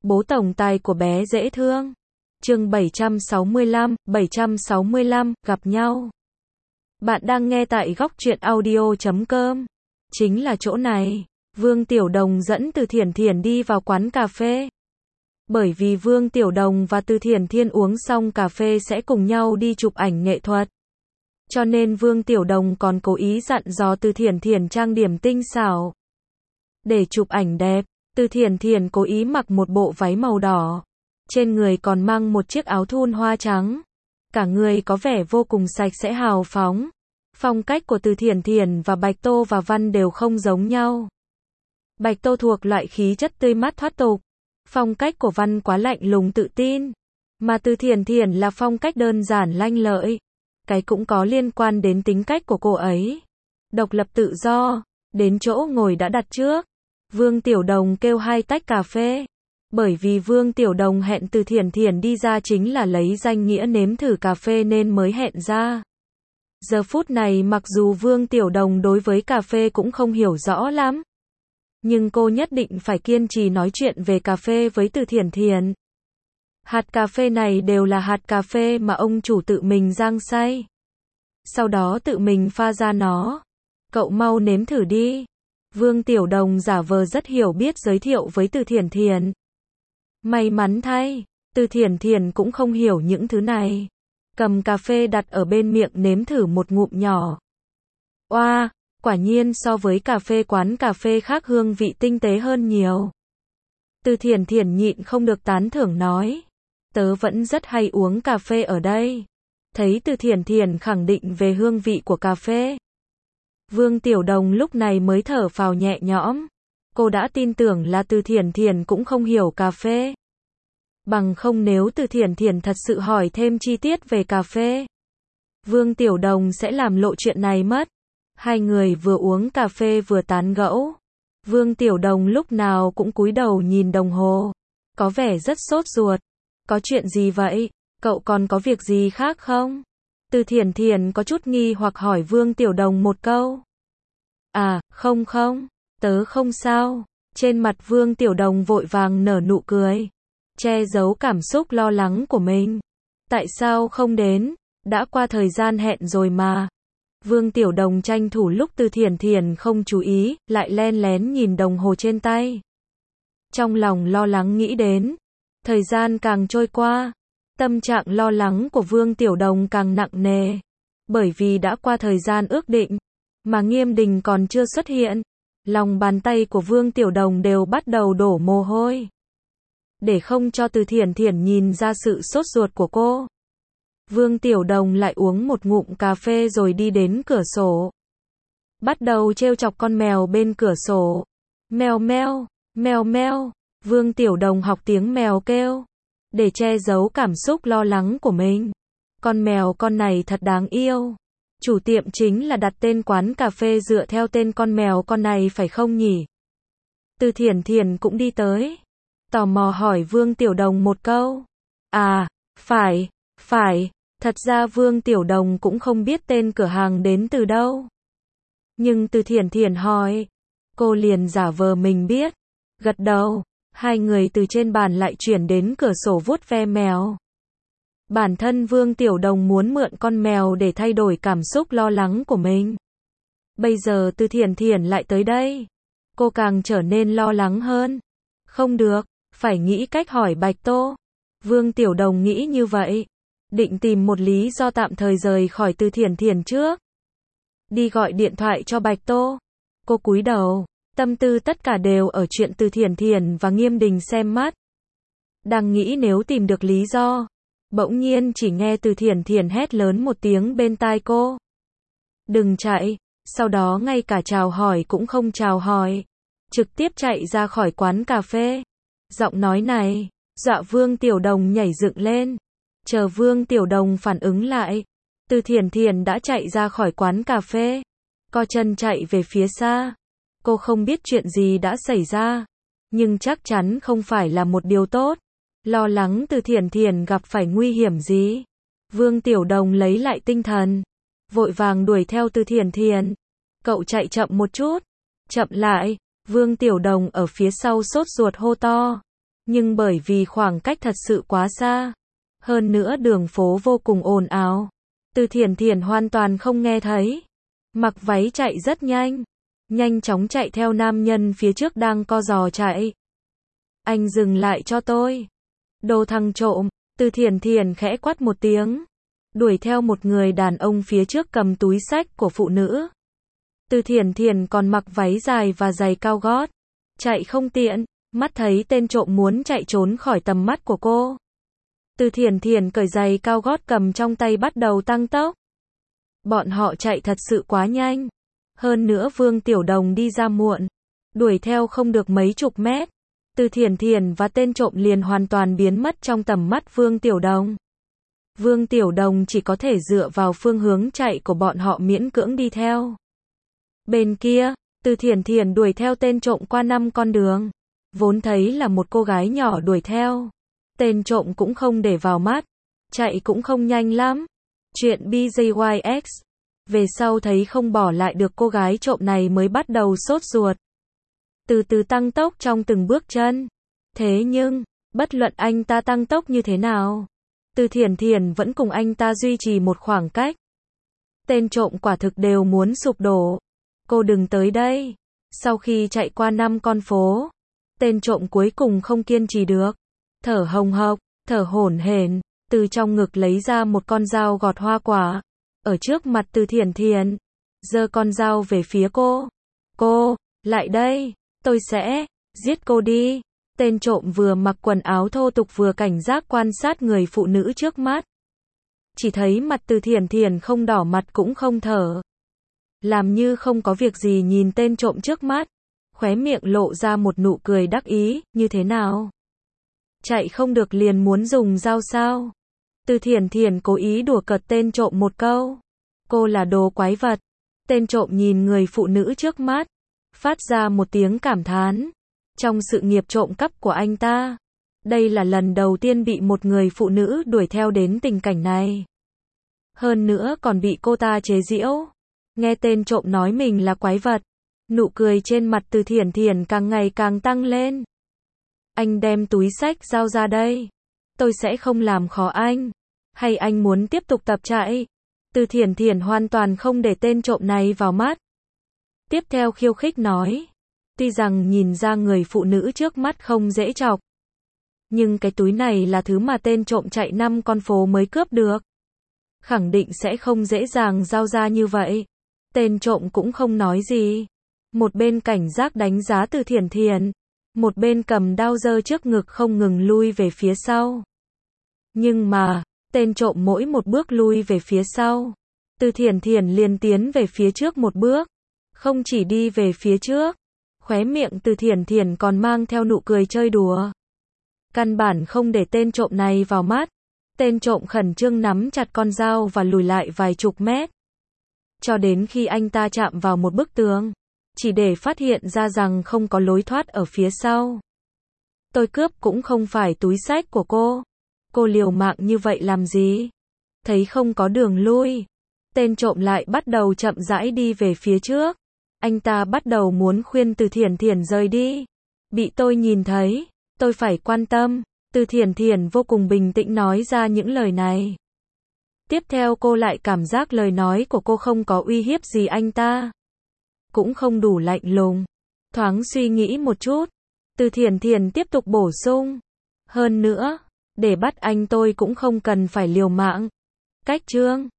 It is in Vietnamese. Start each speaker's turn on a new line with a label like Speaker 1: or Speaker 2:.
Speaker 1: Bố tổng tài của bé dễ thương. Chương 765, gặp nhau. Bạn đang nghe tại góc truyện audio.com. Chính là chỗ này. Vương Tiểu Đồng dẫn Từ Thiển Thiển đi vào quán cà phê. Bởi vì Vương Tiểu Đồng và Từ Thiển Thiển uống xong cà phê sẽ cùng nhau đi chụp ảnh nghệ thuật. Cho nên Vương Tiểu Đồng còn cố ý dặn dò Từ Thiển Thiển trang điểm tinh xảo. Để chụp ảnh đẹp, Từ Thiển Thiển cố ý mặc một bộ váy màu đỏ. Trên người còn mang một chiếc áo thun hoa trắng. Cả người có vẻ vô cùng sạch sẽ hào phóng. Phong cách của Từ Thiển Thiển và Bạch Tô và Văn đều không giống nhau. Bạch Tô thuộc loại khí chất tươi mát thoát tục. Phong cách của Văn quá lạnh lùng tự tin. Mà Từ Thiển Thiển là phong cách đơn giản lanh lợi. Cái cũng có liên quan đến tính cách của cô ấy. Độc lập tự do. Đến chỗ ngồi đã đặt trước. Vương Tiểu Đồng kêu 2 tách cà phê. Bởi vì Vương Tiểu Đồng hẹn Từ Thiển Thiển đi ra chính là lấy danh nghĩa nếm thử cà phê nên mới hẹn ra. Giờ phút này mặc dù Vương Tiểu Đồng đối với cà phê cũng không hiểu rõ lắm. Nhưng cô nhất định phải kiên trì nói chuyện về cà phê với Từ Thiển Thiển. Hạt cà phê này đều là hạt cà phê mà ông chủ tự mình rang xay. Sau đó tự mình pha ra nó. Cậu mau nếm thử đi. Vương Tiểu Đồng giả vờ rất hiểu biết giới thiệu với Từ Thiển Thiển. May mắn thay, Từ Thiển Thiển cũng không hiểu những thứ này. Cầm cà phê đặt ở bên miệng nếm thử một ngụm nhỏ. Oa, quả nhiên so với cà phê quán cà phê khác hương vị tinh tế hơn nhiều. Từ Thiển Thiển nhịn không được tán thưởng nói. Tớ vẫn rất hay uống cà phê ở đây. Thấy Từ Thiển Thiển khẳng định về hương vị của cà phê. Vương Tiểu Đồng lúc này mới thở phào nhẹ nhõm. Cô đã tin tưởng là Từ Thiển Thiển cũng không hiểu cà phê. Bằng không nếu Từ Thiển Thiển thật sự hỏi thêm chi tiết về cà phê, Vương Tiểu Đồng sẽ làm lộ chuyện này mất. Hai người vừa uống cà phê vừa tán gẫu. Vương Tiểu Đồng lúc nào cũng cúi đầu nhìn đồng hồ. Có vẻ rất sốt ruột. Có chuyện gì vậy? Cậu còn có việc gì khác không? Từ Thiển Thiển có chút nghi hoặc hỏi Vương Tiểu Đồng một câu. À, không, tớ không sao. Trên mặt Vương Tiểu Đồng vội vàng nở nụ cười. Che giấu cảm xúc lo lắng của mình. Tại sao không đến? Đã qua thời gian hẹn rồi mà. Vương Tiểu Đồng tranh thủ lúc Từ Thiển Thiển không chú ý, lại len lén nhìn đồng hồ trên tay. Trong lòng lo lắng nghĩ đến. Thời gian càng trôi qua, tâm trạng lo lắng của Vương Tiểu Đồng càng nặng nề. Bởi vì đã qua thời gian ước định, mà Nghiêm Đình còn chưa xuất hiện. Lòng bàn tay của Vương Tiểu Đồng đều bắt đầu đổ mồ hôi. Để không cho Từ Thiển Thiển nhìn ra sự sốt ruột của cô, Vương Tiểu Đồng lại uống một ngụm cà phê rồi đi đến cửa sổ. Bắt đầu trêu chọc con mèo bên cửa sổ. Mèo meo, mèo meo. Vương Tiểu Đồng học tiếng mèo kêu. Để che giấu cảm xúc lo lắng của mình. Con mèo con này thật đáng yêu. Chủ tiệm chính là đặt tên quán cà phê dựa theo tên con mèo con này phải không nhỉ? Từ Thiển Thiển cũng đi tới. Tò mò hỏi Vương Tiểu Đồng một câu. À, phải. Thật ra Vương Tiểu Đồng cũng không biết tên cửa hàng đến từ đâu. Nhưng Từ Thiển Thiển hỏi. Cô liền giả vờ mình biết. Gật đầu. Hai người từ trên bàn lại chuyển đến cửa sổ vuốt ve mèo. Bản thân Vương Tiểu Đồng muốn mượn con mèo để thay đổi cảm xúc lo lắng của mình. Bây giờ Từ Thiển Thiển lại tới đây. Cô càng trở nên lo lắng hơn. Không được, phải nghĩ cách hỏi Bạch Tô. Vương Tiểu Đồng nghĩ như vậy. Định tìm một lý do tạm thời rời khỏi Từ Thiển Thiển trước. Đi gọi điện thoại cho Bạch Tô. Cô cúi đầu. Tâm tư tất cả đều ở chuyện Từ Thiển Thiển và Nghiêm Đình xem mắt. Đang nghĩ nếu tìm được lý do. Bỗng nhiên chỉ nghe Từ Thiển Thiển hét lớn một tiếng bên tai cô. Đừng chạy. Sau đó ngay cả chào hỏi cũng không chào hỏi. Trực tiếp chạy ra khỏi quán cà phê. Giọng nói này, dọa Vương Tiểu Đồng nhảy dựng lên. Chờ Vương Tiểu Đồng phản ứng lại. Từ Thiển Thiển đã chạy ra khỏi quán cà phê. Co chân chạy về phía xa. Cô không biết chuyện gì đã xảy ra. Nhưng chắc chắn không phải là một điều tốt. Lo lắng Từ Thiển Thiển gặp phải nguy hiểm gì. Vương Tiểu Đồng lấy lại tinh thần. Vội vàng đuổi theo Từ Thiển Thiển. Cậu chạy chậm một chút. Chậm lại. Vương Tiểu Đồng ở phía sau sốt ruột hô to. Nhưng bởi vì khoảng cách thật sự quá xa, hơn nữa đường phố vô cùng ồn ào, Từ Thiển Thiển hoàn toàn không nghe thấy. Mặc váy chạy rất nhanh, nhanh chóng chạy theo nam nhân phía trước đang co giò chạy. Anh dừng lại cho tôi. Đồ thằng trộm, Từ Thiển Thiển khẽ quát một tiếng, đuổi theo một người đàn ông phía trước cầm túi xách của phụ nữ. Từ Thiển Thiển còn mặc váy dài và giày cao gót, chạy không tiện, mắt thấy tên trộm muốn chạy trốn khỏi tầm mắt của cô. Từ Thiển Thiển cởi giày cao gót cầm trong tay bắt đầu tăng tốc. Bọn họ chạy thật sự quá nhanh. Hơn nữa Vương Tiểu Đồng đi ra muộn, đuổi theo không được mấy chục mét. Từ Thiển Thiển và tên trộm liền hoàn toàn biến mất trong tầm mắt Vương Tiểu Đồng. Vương Tiểu Đồng chỉ có thể dựa vào phương hướng chạy của bọn họ miễn cưỡng đi theo. Bên kia, Từ Thiển Thiển đuổi theo tên trộm qua 5 con đường. Vốn thấy là một cô gái nhỏ đuổi theo. Tên trộm cũng không để vào mắt. Chạy cũng không nhanh lắm. Chuyện BJYX. Về sau thấy không bỏ lại được cô gái trộm này mới bắt đầu sốt ruột. Từ từ tăng tốc trong từng bước chân. Thế nhưng, bất luận anh ta tăng tốc như thế nào, Từ Thiển Thiển vẫn cùng anh ta duy trì một khoảng cách. Tên trộm quả thực đều muốn sụp đổ. Cô đừng tới đây. Sau khi chạy qua 5 con phố, tên trộm cuối cùng không kiên trì được. Thở hồng hộc, thở hổn hển, từ trong ngực lấy ra một con dao gọt hoa quả. Ở trước mặt Từ Thiển Thiển, giơ con dao về phía cô. Cô, lại đây, tôi sẽ giết cô đi. Tên trộm vừa mặc quần áo thô tục vừa cảnh giác quan sát người phụ nữ trước mắt. Chỉ thấy mặt Từ Thiển Thiển không đỏ mặt cũng không thở. Làm như không có việc gì nhìn tên trộm trước mắt. Khóe miệng lộ ra một nụ cười đắc ý, như thế nào? Chạy không được liền muốn dùng dao sao? Từ Thiển Thiển cố ý đùa cợt tên trộm một câu. Cô là đồ quái vật. Tên trộm nhìn người phụ nữ trước mắt, phát ra một tiếng cảm thán. Trong sự nghiệp trộm cắp của anh ta, đây là lần đầu tiên bị một người phụ nữ đuổi theo đến tình cảnh này. Hơn nữa còn bị cô ta chế giễu. Nghe tên trộm nói mình là quái vật, nụ cười trên mặt Từ Thiển Thiển càng ngày càng tăng lên. Anh đem túi xách giao ra đây. Tôi sẽ không làm khó anh. Hay anh muốn tiếp tục tập chạy? Từ Thiển Thiển hoàn toàn không để tên trộm này vào mắt. Tiếp theo khiêu khích nói. Tuy rằng nhìn ra người phụ nữ trước mắt không dễ chọc, nhưng cái túi này là thứ mà tên trộm chạy 5 con phố mới cướp được. Khẳng định sẽ không dễ dàng giao ra như vậy. Tên trộm cũng không nói gì. Một bên cảnh giác đánh giá Từ Thiển Thiển, một bên cầm đao giơ trước ngực không ngừng lui về phía sau. Nhưng mà, tên trộm mỗi một bước lui về phía sau, Từ Thiển Thiển liền tiến về phía trước một bước. Không chỉ đi về phía trước, khóe miệng Từ Thiển Thiển còn mang theo nụ cười chơi đùa. Căn bản không để tên trộm này vào mắt. Tên trộm khẩn trương nắm chặt con dao và lùi lại vài chục mét. Cho đến khi anh ta chạm vào một bức tường, chỉ để phát hiện ra rằng không có lối thoát ở phía sau. Tôi cướp cũng không phải túi xách của cô. Cô liều mạng như vậy làm gì? Thấy không có đường lui, tên trộm lại bắt đầu chậm rãi đi về phía trước. Anh ta bắt đầu muốn khuyên Từ Thiển Thiển rời đi. Bị tôi nhìn thấy, tôi phải quan tâm. Từ Thiển Thiển vô cùng bình tĩnh nói ra những lời này. Tiếp theo cô lại cảm giác lời nói của cô không có uy hiếp gì anh ta. Cũng không đủ lạnh lùng. Thoáng suy nghĩ một chút, Từ Thiển Thiển tiếp tục bổ sung. Hơn nữa, để bắt anh tôi cũng không cần phải liều mạng. Cách chương